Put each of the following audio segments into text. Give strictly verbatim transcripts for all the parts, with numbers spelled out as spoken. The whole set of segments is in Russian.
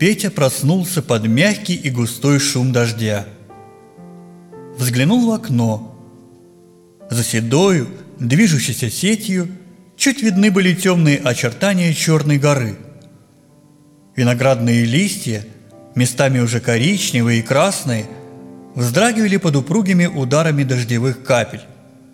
Петя проснулся под мягкий и густой шум дождя. Взглянул в окно. За седою, движущейся сетью, чуть видны были темные очертания Черной горы. Виноградные листья, местами уже коричневые и красные, вздрагивали под упругими ударами дождевых капель.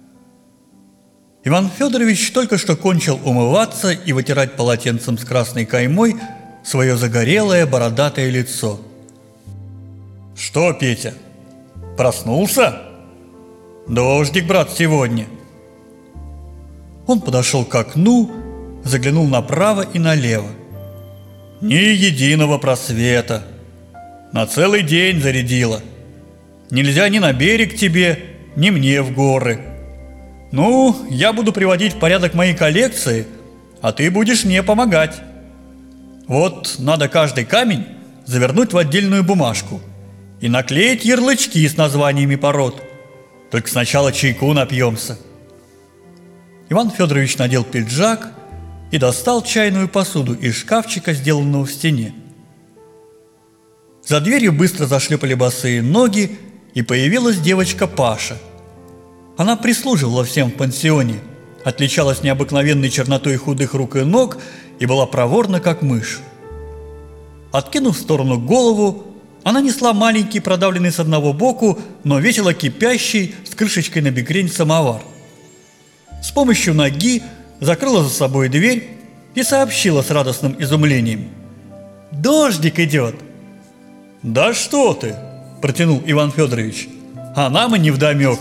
Иван Федорович только что кончил умываться и вытирать полотенцем с красной каймой свое загорелое бородатое лицо. «Что, Петя, проснулся? Дождик, брат, сегодня!» Он подошел к окну, заглянул направо и налево. Ни единого просвета. На целый день зарядило. Нельзя ни на берег тебе, ни мне в горы. Ну, я буду приводить в порядок мои коллекции, а ты будешь мне помогать. Вот надо каждый камень завернуть в отдельную бумажку и наклеить ярлычки с названиями пород. Только сначала чайку напьемся. Иван Федорович надел пиджак и достал чайную посуду из шкафчика, сделанного в стене. За дверью быстро зашлепали босые ноги, и появилась девочка Паша. Она прислуживала всем в пансионе, отличалась необыкновенной чернотой худых рук и ног и была проворна, как мышь. Откинув в сторону голову, она несла маленький, продавленный с одного боку, но весело кипящий, с крышечкой на бекрень самовар. С помощью ноги закрыла за собой дверь и сообщила с радостным изумлением: «Дождик идет!» «Да что ты!» – протянул Иван Федорович. «А нам и невдомек!»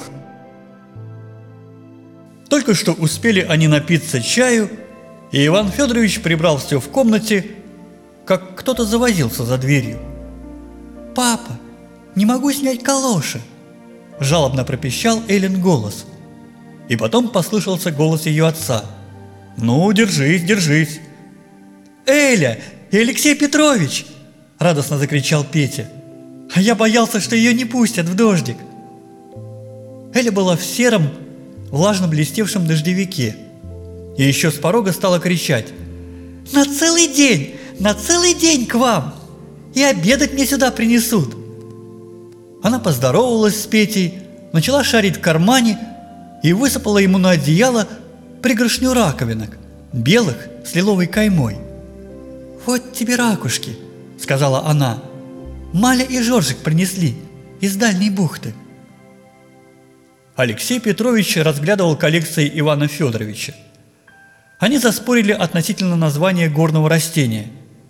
Только что успели они напиться чаю, и Иван Федорович прибрал все в комнате, как кто-то завозился за дверью. «Папа, не могу снять калоши!» – жалобно пропищал Эллин голос. И потом послышался голос ее отца. «Ну, держись, держись!» «Эля и Алексей Петрович!» – радостно закричал Петя. «А я боялся, что ее не пустят в дождик!» Эля была в сером, влажно блестевшем дождевике и еще с порога стала кричать: «На целый день, на целый день к вам! И обедать мне сюда принесут!» Она поздоровалась с Петей, начала шарить в кармане и высыпала ему на одеяло пригоршню раковинок, белых с лиловой каймой. «Вот тебе ракушки», — сказала она. «Маля и Жоржик принесли из дальней бухты». Алексей Петрович разглядывал коллекции Ивана Федоровича. Они заспорили относительно названия горного растения.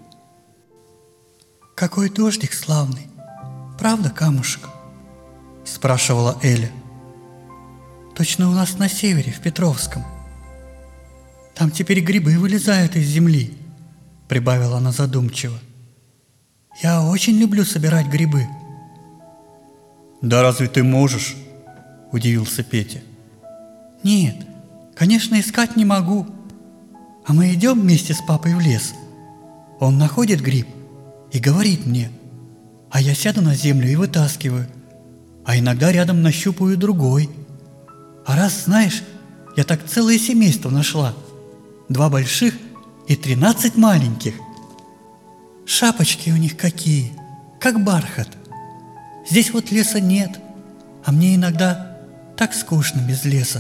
«Какой дождик славный, правда, камушек?» – спрашивала Эля. «Точно у нас на севере, в Петровском. Там теперь грибы вылезают из земли», – прибавила она задумчиво. «Я очень люблю собирать грибы». «Да разве ты можешь?» – удивился Петя. «Нет, конечно, искать не могу. А мы идем вместе с папой в лес. Он находит гриб и говорит мне, а я сяду на землю и вытаскиваю, а иногда рядом нащупаю другой. А раз, знаешь, я так целое семейство нашла, два больших и тринадцать маленьких. Шапочки у них какие, как бархат. Здесь вот леса нет, а мне иногда так скучно без леса».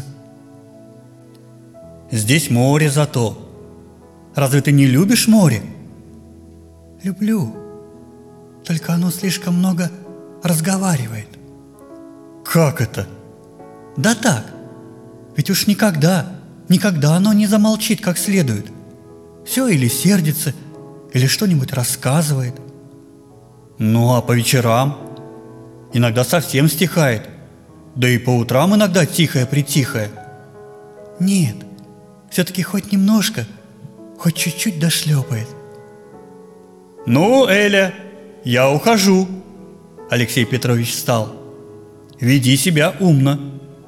«Здесь море зато. Разве ты не любишь море?» «Люблю, только оно слишком много разговаривает». «Как это?» «Да так, ведь уж никогда, никогда оно не замолчит как следует. Все или сердится, или что-нибудь рассказывает». «Ну а по вечерам? Иногда совсем стихает, да и по утрам иногда тихое-притихое». «Нет, все-таки хоть немножко, хоть чуть-чуть дошлепает». «Ну, Эля, я ухожу». Алексей Петрович встал. «Веди себя умно».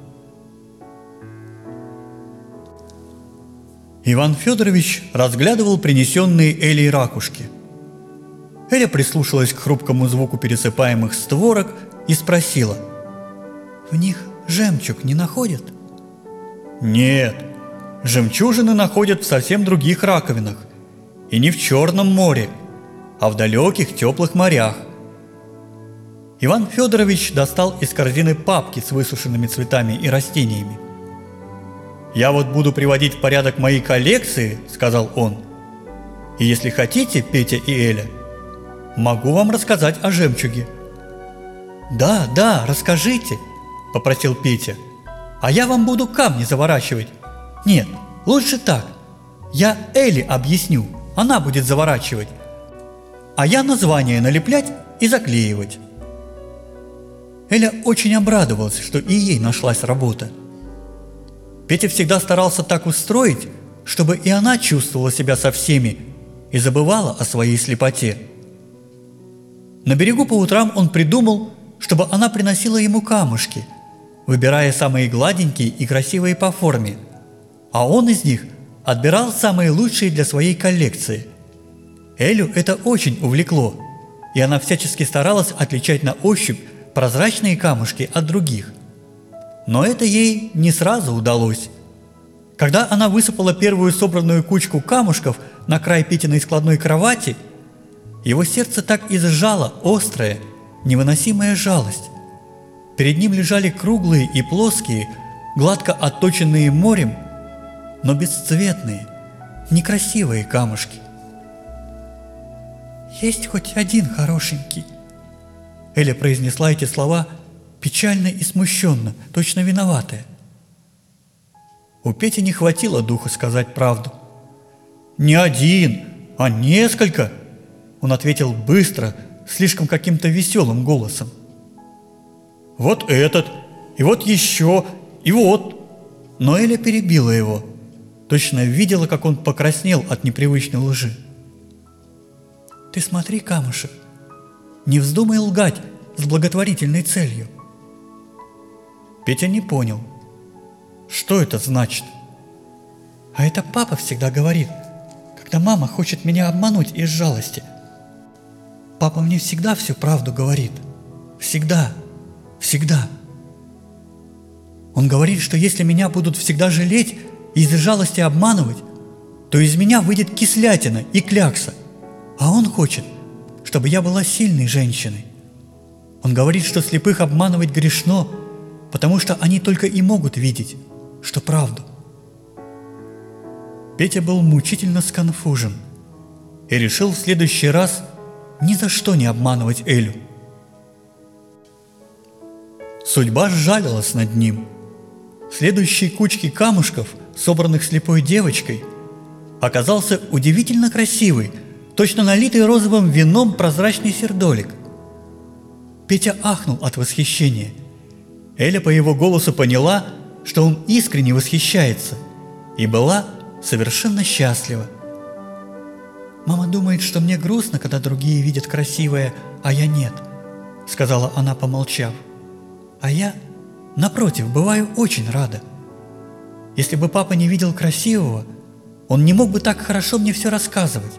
Иван Федорович разглядывал принесенные Элей ракушки. Эля прислушалась к хрупкому звуку пересыпаемых створок и спросила: «В них жемчуг не находят?» «Нет, жемчужины находят в совсем других раковинах, и не в Черном море. а в далеких теплых морях. Иван Федорович достал из корзины папки с высушенными цветами и растениями. «Я вот буду приводить в порядок мои коллекции», — сказал он. «И если хотите, Петя и Эля, могу вам рассказать о жемчуге». «Да, да, расскажите», — попросил Петя. «А я вам буду камни заворачивать. Нет, лучше так. Я Эле объясню, она будет заворачивать, а я название налеплять и заклеивать». Эля очень обрадовалась, что и ей нашлась работа. Петя всегда старался так устроить, чтобы и она чувствовала себя со всеми и забывала о своей слепоте. На берегу по утрам он придумал, чтобы она приносила ему камушки, выбирая самые гладенькие и красивые по форме, а он из них отбирал самые лучшие для своей коллекции. Элю это очень увлекло, и она всячески старалась отличать на ощупь прозрачные камушки от других. Но это ей не сразу удалось. Когда она высыпала первую собранную кучку камушков на край Петиной складной кровати, его сердце так и сжало острая, невыносимая жалость. Перед ним лежали круглые и плоские, гладко отточенные морем, но бесцветные, некрасивые камушки. «Есть хоть один хорошенький?» Эля произнесла эти слова печально и смущенно, точно виноватая. У Пети не хватило духа сказать правду. «Не один, а несколько!» Он ответил быстро, слишком каким-то веселым голосом. «Вот этот, и вот еще, и вот!» Но Эля перебила его, точно видела, как он покраснел от непривычной лжи. «Ты смотри, камушек, не вздумай лгать с благотворительной целью». Петя не понял, что это значит. «А это папа всегда говорит, когда мама хочет меня обмануть из жалости. Папа мне всегда всю правду говорит. Всегда, всегда. Он говорит, что если меня будут всегда жалеть и из жалости обманывать, то из меня выйдет кислятина и клякса. А он хочет, чтобы я была сильной женщиной. Он говорит, что слепых обманывать грешно, потому что они только и могут видеть, что правду». Петя был мучительно сконфужен и решил в следующий раз ни за что не обманывать Элю. Судьба сжалилась над ним. В следующей кучке камушков, собранных слепой девочкой, оказался удивительно красивый, точно налитый розовым вином прозрачный сердолик. Петя ахнул от восхищения. Эля по его голосу поняла, что он искренне восхищается, и была совершенно счастлива. «Мама думает, что мне грустно, когда другие видят красивое, а я нет», — сказала она, помолчав. «А я, напротив, бываю очень рада. Если бы папа не видел красивого, он не мог бы так хорошо мне все рассказывать.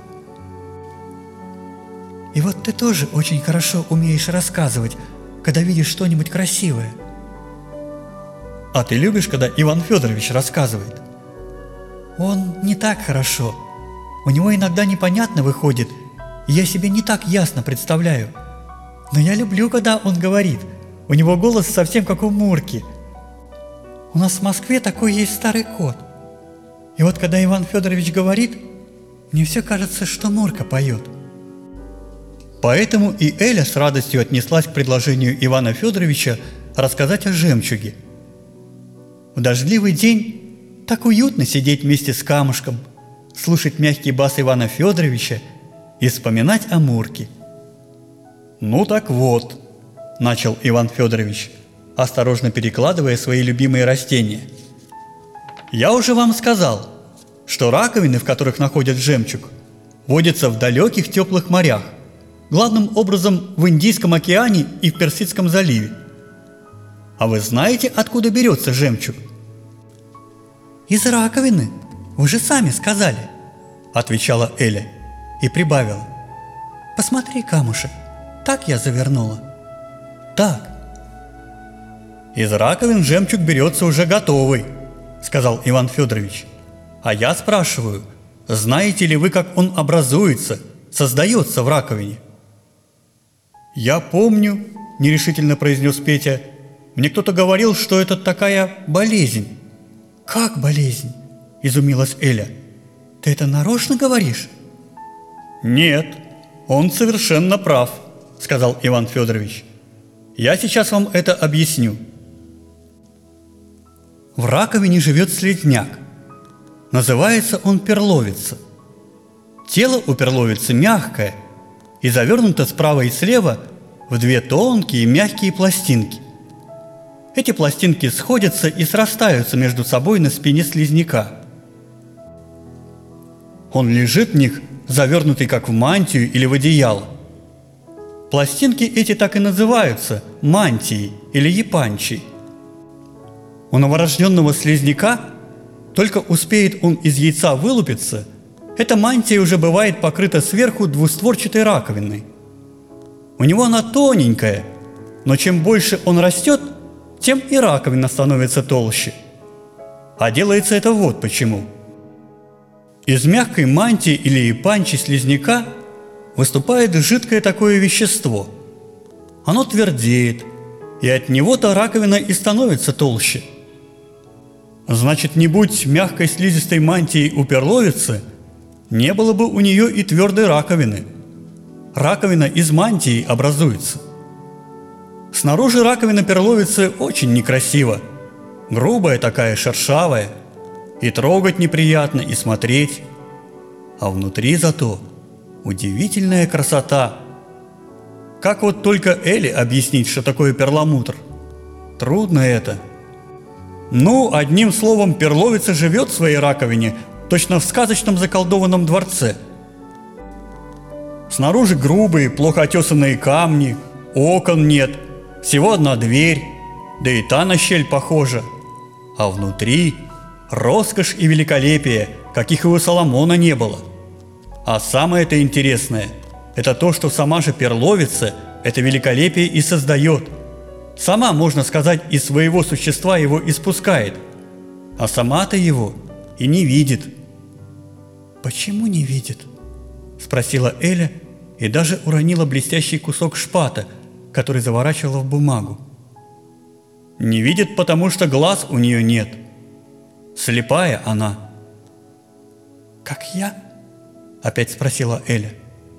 И вот ты тоже очень хорошо умеешь рассказывать, когда видишь что-нибудь красивое». «А ты любишь, когда Иван Федорович рассказывает?» «Он не так хорошо. У него иногда непонятно выходит, и я себе не так ясно представляю. Но я люблю, когда он говорит. У него голос совсем как у Мурки. У нас в Москве такой есть старый кот. И вот когда Иван Федорович говорит, мне все кажется, что Мурка поет». Поэтому и Эля с радостью отнеслась к предложению Ивана Федоровича рассказать о жемчуге. В дождливый день так уютно сидеть вместе с камушком, слушать мягкий бас Ивана Федоровича и вспоминать о Мурке. «Ну так вот», – начал Иван Федорович, осторожно перекладывая свои любимые растения. «Я уже вам сказал, что раковины, в которых находят жемчуг, водятся в далеких теплых морях, главным образом в Индийском океане и в Персидском заливе. А вы знаете, откуда берется жемчуг?» «Из раковины, вы же сами сказали», – отвечала Эля и прибавила. «Посмотри, камушек, так я завернула». «Так». «Из раковин жемчуг берется уже готовый», – сказал Иван Федорович. «А я спрашиваю, знаете ли вы, как он образуется, создается в раковине. «Я помню», – нерешительно произнес Петя, – «мне кто-то говорил, что это такая болезнь». «Как болезнь?» – изумилась Эля. «Ты это нарочно говоришь?» «Нет, он совершенно прав», – сказал Иван Федорович. «Я сейчас вам это объясню. В раковине живет слизняк. Называется он перловица. Тело у перловицы мягкое и завернуто справа и слева в две тонкие мягкие пластинки. Эти пластинки сходятся и срастаются между собой на спине слизняка. Он лежит в них, завернутый как в мантию или в одеяло. Пластинки эти так и называются мантией или япанчей. У новорожденного слизняка, только успеет он из яйца вылупиться, эта мантия уже бывает покрыта сверху двустворчатой раковиной. У него она тоненькая, но чем больше он растет, тем и раковина становится толще. А делается это вот почему. Из мягкой мантии или япанчи слизняка выступает жидкое такое вещество. Оно твердеет, и от него-то раковина и становится толще. Значит, не будь мягкой слизистой мантии у перловицы, не было бы у нее и твердой раковины. Раковина из мантии образуется. Снаружи раковина перловицы очень некрасива, грубая такая, шершавая, и трогать неприятно, и смотреть. А внутри зато удивительная красота. Как вот только Эле объяснить, что такое перламутр? Трудно это. Ну, одним словом, перловица живет в своей раковине, точно в сказочном заколдованном дворце. Снаружи грубые, плохо отесанные камни, окон нет, всего одна дверь, да и та на щель похожа. А внутри роскошь и великолепие, каких и у Соломона не было. А самое-то интересное – это то, что сама же перловица это великолепие и создает. Сама, можно сказать, из своего существа его испускает, а сама-то его и не видит. «Почему не видит?» – спросила Эля и даже уронила блестящий кусок шпата, который заворачивала в бумагу. «Не видит, потому что глаз у нее нет. Слепая она». «Как я?» – опять спросила Эля.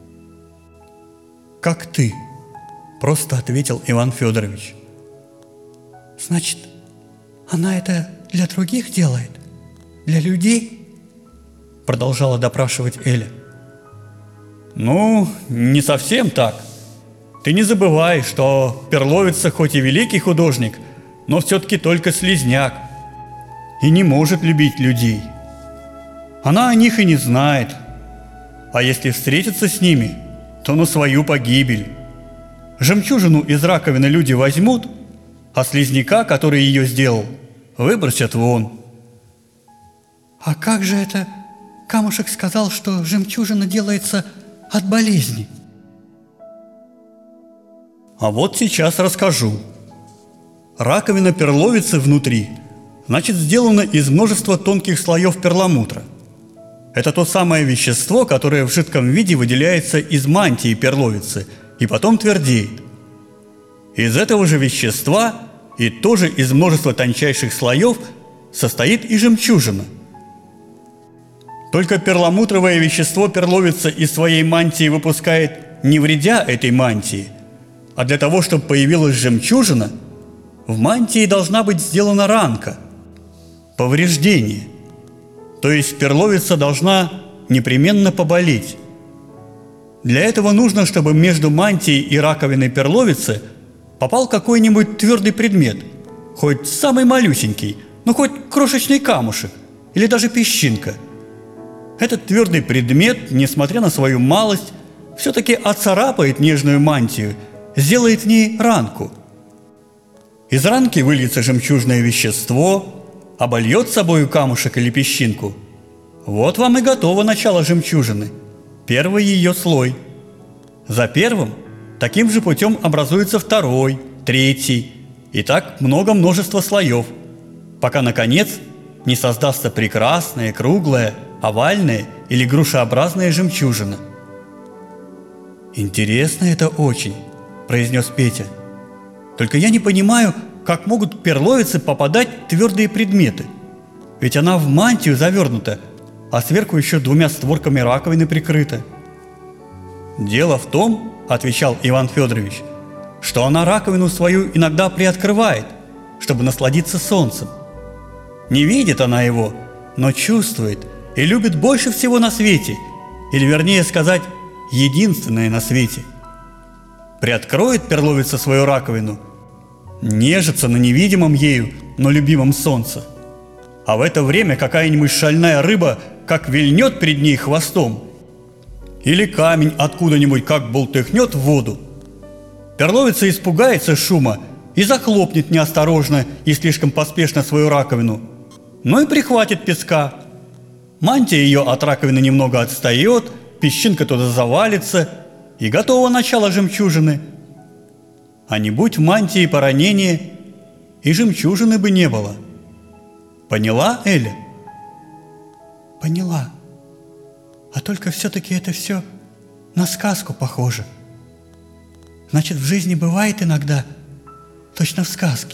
«Как ты», – просто ответил Иван Федорович. «Значит, она это для других делает? Для людей?» – продолжала допрашивать Эля. «Ну, не совсем так. Ты не забывай, что перловица хоть и великий художник, но все-таки только слизняк и не может любить людей. Она о них и не знает, а если встретиться с ними, то на свою погибель. Жемчужину из раковины люди возьмут, а слизняка, который ее сделал, выбросят вон». «А как же это камушек сказал, что жемчужина делается от болезни?» «А вот сейчас расскажу. Раковина перловицы внутри, значит, сделана из множества тонких слоев перламутра. Это то самое вещество, которое в жидком виде выделяется из мантии перловицы и потом твердеет. Из этого же вещества и тоже из множества тончайших слоев состоит и жемчужина. Только перламутровое вещество перловица из своей мантии выпускает, не вредя этой мантии, а для того, чтобы появилась жемчужина, в мантии должна быть сделана ранка, повреждение. То есть перловица должна непременно поболеть. Для этого нужно, чтобы между мантией и раковиной перловицы попал какой-нибудь твердый предмет, хоть самый малюсенький, но хоть крошечный камушек или даже песчинка. Этот твердый предмет, несмотря на свою малость, все-таки оцарапает нежную мантию, сделает в ней ранку. Из ранки выльется жемчужное вещество, обольет собою камушек или песчинку. Вот вам и готово начало жемчужины, первый ее слой. За первым таким же путем образуется второй, третий, и так много множества слоев, пока, наконец, не создастся прекрасная, круглая, овальная или грушеобразная жемчужина. «Интересно это очень», – произнес Петя. «Только я не понимаю, как могут к перловице попадать твердые предметы. Ведь она в мантию завернута, а сверху еще двумя створками раковины прикрыта». «Дело в том, – отвечал Иван Федорович, – что она раковину свою иногда приоткрывает, чтобы насладиться солнцем. Не видит она его, но чувствует и любит больше всего на свете, или вернее сказать, единственное на свете. Приоткроет перловица свою раковину, нежится на невидимом ею, но любимом солнце. А в это время какая-нибудь шальная рыба как вильнет перед ней хвостом, или камень откуда-нибудь как болтыхнет в воду. Перловица испугается шума и захлопнет неосторожно и слишком поспешно свою раковину, но и прихватит песка. Мантия ее от раковины немного отстает, песчинка туда завалится, и готово начало жемчужины. А не будь в мантии поранения, и жемчужины бы не было. Поняла, Эля? Поняла. А только все-таки это все на сказку похоже. Значит, в жизни бывает иногда точно в сказке.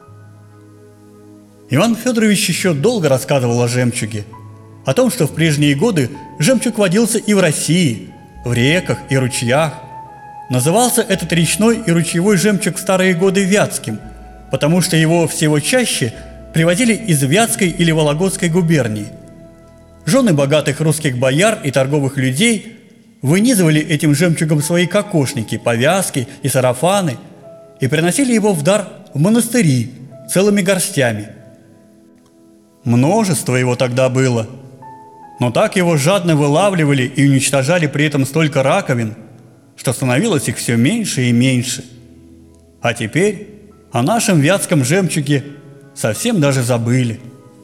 Иван Федорович еще долго рассказывал о жемчуге, о том, что в прежние годы жемчуг водился и в России, в реках и ручьях. Назывался этот речной и ручьевой жемчуг в старые годы Вятским, потому что его всего чаще привозили из Вятской или Вологодской губернии. Жены богатых русских бояр и торговых людей вынизывали этим жемчугом свои кокошники, повязки и сарафаны и приносили его в дар в монастыри целыми горстями. Множество его тогда было, но так его жадно вылавливали и уничтожали при этом столько раковин, что становилось их все меньше и меньше. А теперь о нашем вятском жемчуге совсем даже забыли.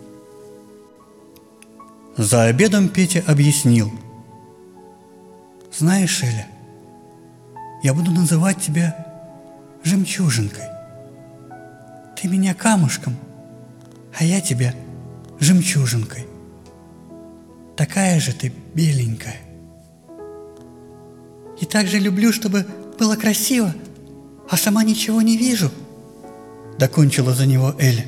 За обедом Петя объяснил. Знаешь, Эля, я буду называть тебя жемчужинкой. Ты меня камушком, а я тебя жемчужинкой. Такая же ты беленькая. И так же люблю, чтобы было красиво, а сама ничего не вижу, докончила за него Эля.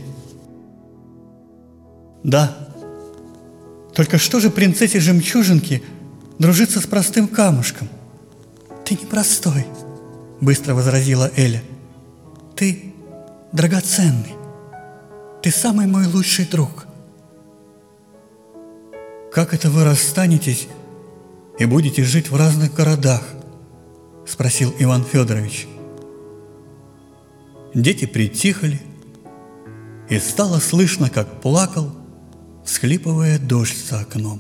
Да. Только что же принцессе жемчужинки дружиться с простым камушком? Ты не простой, быстро возразила Эля. Ты драгоценный. Ты самый мой лучший друг. Как это вы расстанетесь и будете жить в разных городах? Спросил Иван Федорович. Дети притихли, и стало слышно, как плакал, всхлипывая, дождь за окном.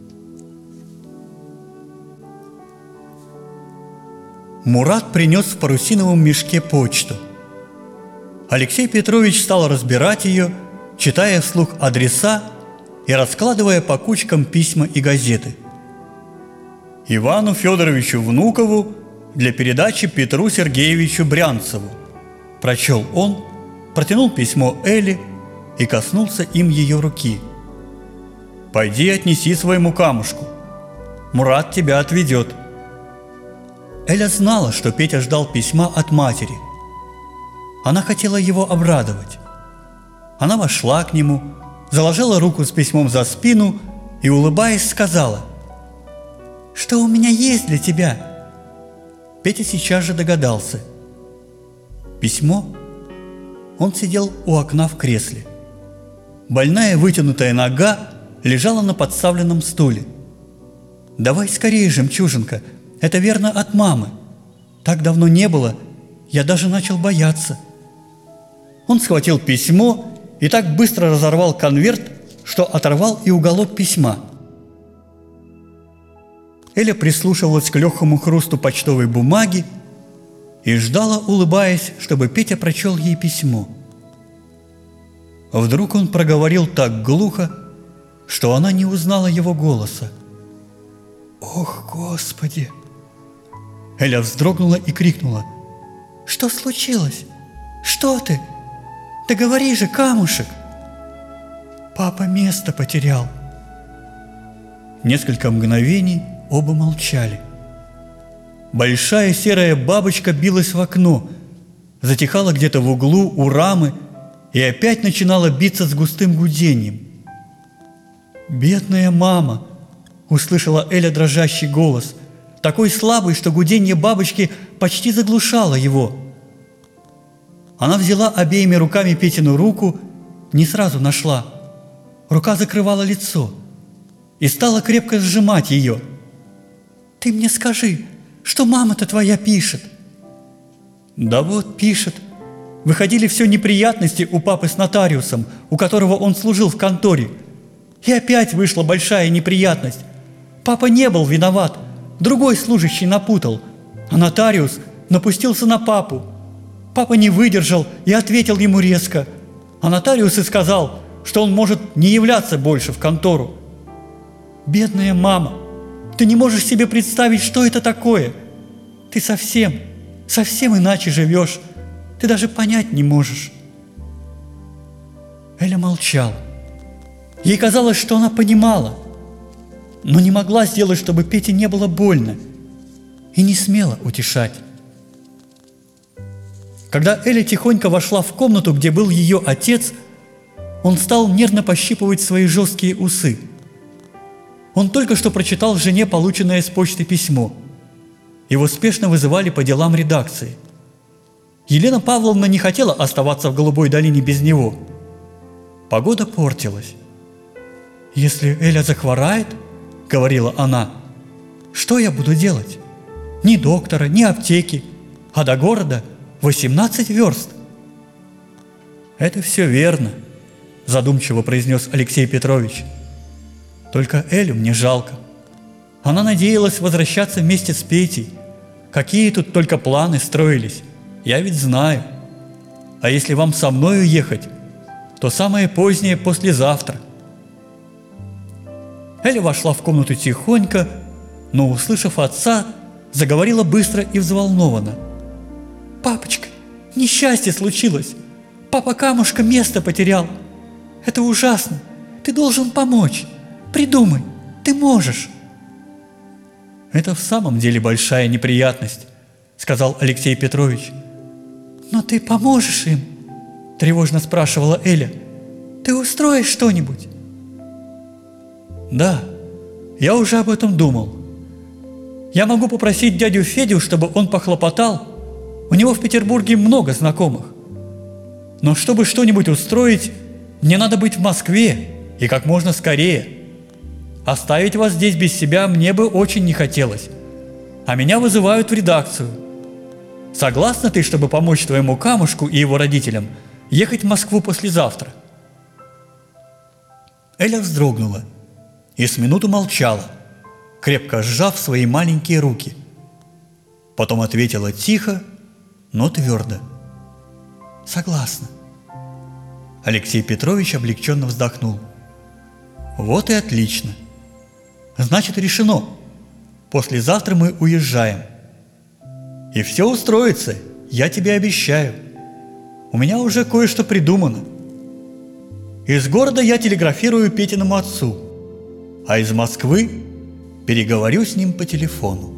Мурат принес в парусиновом мешке почту. Алексей Петрович стал разбирать ее, читая вслух адреса и раскладывая по кучкам письма и газеты. Ивану Федоровичу Внукову для передачи Петру Сергеевичу Брянцеву, прочел он, протянул письмо Эле и коснулся им ее руки. «Пойди отнеси своему камушку. Мурат тебя отведет». Эля знала, что Петя ждал письма от матери. Она хотела его обрадовать. Она вошла к нему, заложила руку с письмом за спину и, улыбаясь, сказала: «Что у меня есть для тебя?» Петя сейчас же догадался. Письмо. Он сидел у окна в кресле. Больная вытянутая нога лежала на подставленном стуле. «Давай скорее, жемчужинка, это верно от мамы. Так давно не было, я даже начал бояться». Он схватил письмо и так быстро разорвал конверт, что оторвал и уголок письма. Эля прислушивалась к легкому хрусту почтовой бумаги и ждала, улыбаясь, чтобы Петя прочел ей письмо. Вдруг он проговорил так глухо, что она не узнала его голоса. «Ох, Господи!» Эля вздрогнула и крикнула: «Что случилось? Что ты? Да говори же, камушек!» «Папа место потерял». Несколько мгновений оба молчали. Большая серая бабочка билась в окно, затихала где-то в углу у рамы и опять начинала биться с густым гудением. «Бедная мама!» – услышала Эля дрожащий голос, такой слабый, что гудение бабочки почти заглушало его. Она взяла обеими руками Петину руку, не сразу нашла. Рука закрывала лицо и стала крепко сжимать ее. «Ты мне скажи, что мама-то твоя пишет?» «Да вот, пишет. Выходили все неприятности у папы с нотариусом, у которого он служил в конторе. И опять вышла большая неприятность. Папа не был виноват, другой служащий напутал, а нотариус напустился на папу. Папа не выдержал и ответил ему резко, а нотариус и сказал, что он может не являться больше в контору. Бедная мама, ты не можешь себе представить, что это такое. Ты совсем, совсем иначе живешь, ты даже понять не можешь». Эля молчала. Ей казалось, что она понимала, но не могла сделать, чтобы Пете не было больно, и не смела утешать. Когда Эля тихонько вошла в комнату, где был ее отец, он стал нервно пощипывать свои жесткие усы. Он только что прочитал жене полученное с почты письмо. Его спешно вызывали по делам редакции. Елена Павловна не хотела оставаться в Голубой долине без него. Погода портилась. «Если Эля захворает, — говорила она, — что я буду делать? Ни доктора, ни аптеки, а до города восемнадцать верст». «Это все верно, — задумчиво произнес Алексей Петрович. Только Элю мне жалко. Она надеялась возвращаться вместе с Петей. Какие тут только планы строились, я ведь знаю. А если вам со мною ехать, то самое позднее послезавтра». Эля вошла в комнату тихонько, но, услышав отца, заговорила быстро и взволнованно. «Папочка, несчастье случилось. Папа камушка место потерял. Это ужасно. Ты должен помочь. Придумай, ты можешь». «Это в самом деле большая неприятность», — сказал Алексей Петрович. «Но ты поможешь им?» — тревожно спрашивала Эля. «Ты устроишь что-нибудь?» «Да, я уже об этом думал. Я могу попросить дядю Федю, чтобы он похлопотал. У него в Петербурге много знакомых. Но чтобы что-нибудь устроить, мне надо быть в Москве и как можно скорее. Оставить вас здесь без себя мне бы очень не хотелось. А меня вызывают в редакцию. Согласна ты, чтобы помочь твоему камушку и его родителям ехать в Москву послезавтра?» Эля вздрогнула и с минуту молчала, крепко сжав свои маленькие руки. Потом ответила тихо, но твердо: «Согласна». Алексей Петрович облегченно вздохнул. «Вот и отлично. Значит, решено. Послезавтра мы уезжаем. И все устроится, я тебе обещаю. У меня уже кое-что придумано. Из города я телеграфирую Петиному отцу, а из Москвы переговорю с ним по телефону».